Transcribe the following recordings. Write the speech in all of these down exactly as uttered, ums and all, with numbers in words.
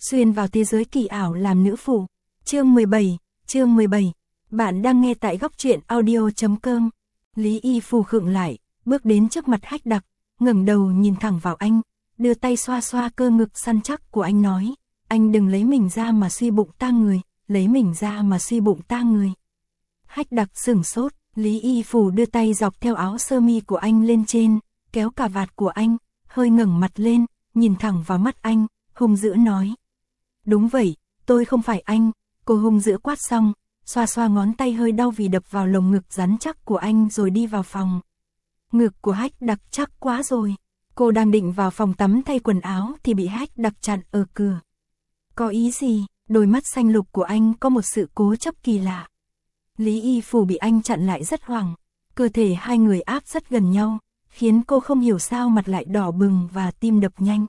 Xuyên vào thế giới kỳ ảo làm nữ phụ. Chương mười bảy, chương mười bảy. Bạn đang nghe tại góc truyện audio chấm com. Lý Y Phù khựng lại, bước đến trước mặt Hách Đặc, ngẩng đầu nhìn thẳng vào anh, đưa tay xoa xoa cơ ngực săn chắc của anh nói, anh đừng lấy mình ra mà suy bụng ta người, lấy mình ra mà suy bụng ta người. Hách Đặc sửng sốt, Lý Y Phù đưa tay dọc theo áo sơ mi của anh lên trên, kéo cà vạt của anh, hơi ngẩng mặt lên, nhìn thẳng vào mắt anh, hung dữ nói. Đúng vậy, tôi không phải anh, cô hung dữ quát xong, xoa xoa ngón tay hơi đau vì đập vào lồng ngực rắn chắc của anh rồi đi vào phòng. Ngực của Hách Đặc chắc quá rồi, cô đang định vào phòng tắm thay quần áo thì bị Hách Đặc chặn ở cửa. Có ý gì? Đôi mắt xanh lục của anh có một sự cố chấp kỳ lạ. Lý Y Phù bị anh chặn lại rất hoảng, cơ thể hai người áp rất gần nhau, khiến cô không hiểu sao mặt lại đỏ bừng và tim đập nhanh.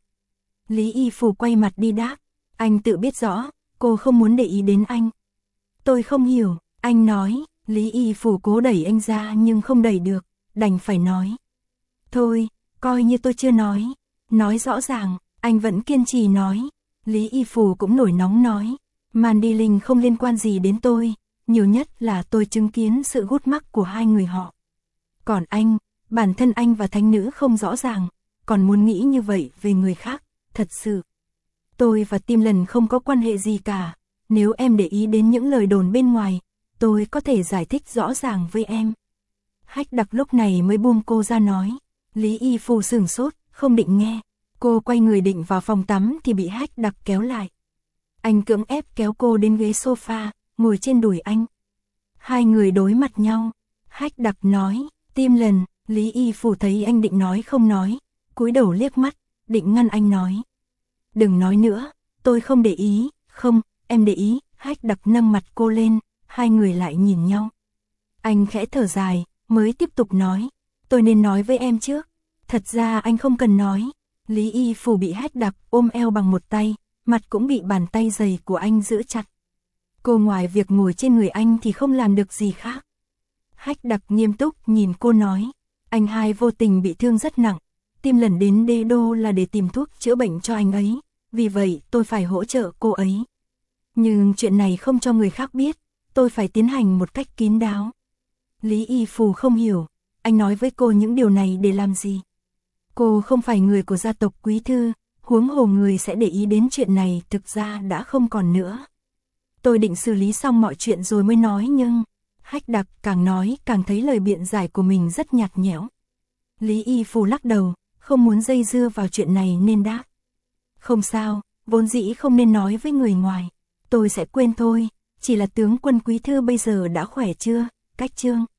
Lý Y Phù quay mặt đi đáp, anh tự biết rõ, cô không muốn để ý đến anh. Tôi không hiểu, anh nói, Lý Y Phù cố đẩy anh ra nhưng không đẩy được, đành phải nói. Thôi, coi như tôi chưa nói, nói rõ ràng, anh vẫn kiên trì nói. Lý Y Phù cũng nổi nóng nói, màn đi linh không liên quan gì đến tôi, nhiều nhất là tôi chứng kiến sự gút mắc của hai người họ. Còn anh, bản thân anh và thánh nữ không rõ ràng, còn muốn nghĩ như vậy về người khác, thật sự. Tôi và Tim Lần không có quan hệ gì cả, nếu em để ý đến những lời đồn bên ngoài, tôi có thể giải thích rõ ràng với em. Hách Đặc lúc này mới buông cô ra nói, Lý Y Phù sửng sốt, không định nghe. Cô quay người định vào phòng tắm thì bị Hách Đặc kéo lại. Anh cưỡng ép kéo cô đến ghế sofa, ngồi trên đùi anh. Hai người đối mặt nhau. Hách Đặc nói, Tim Lần. Lý Y Phù thấy anh định nói không nói, cúi đầu liếc mắt, định ngăn anh nói. Đừng nói nữa, tôi không để ý. Không, em để ý. Hách Đặc nâng mặt cô lên, hai người lại nhìn nhau. Anh khẽ thở dài, mới tiếp tục nói, tôi nên nói với em trước. Thật ra anh không cần nói. Lý Y Phù bị Hách Đặc ôm eo bằng một tay, mặt cũng bị bàn tay dày của anh giữ chặt. Cô ngoài việc ngồi trên người anh thì không làm được gì khác. Hách Đặc nghiêm túc nhìn cô nói, anh hai vô tình bị thương rất nặng, Tim Lần đến Đế Đô là để tìm thuốc chữa bệnh cho anh ấy, vì vậy tôi phải hỗ trợ cô ấy. Nhưng chuyện này không cho người khác biết, tôi phải tiến hành một cách kín đáo. Lý Y Phù không hiểu, anh nói với cô những điều này để làm gì? Cô không phải người của gia tộc Quý Thư, huống hồ người sẽ để ý đến chuyện này thực ra đã không còn nữa. Tôi định xử lý xong mọi chuyện rồi mới nói nhưng... Hách Đặc càng nói càng thấy lời biện giải của mình rất nhạt nhẽo. Lý Y Phù lắc đầu, không muốn dây dưa vào chuyện này nên đáp. Không sao, vốn dĩ không nên nói với người ngoài. Tôi sẽ quên thôi, chỉ là tướng quân Quý Thư bây giờ đã khỏe chưa, Cách Trương?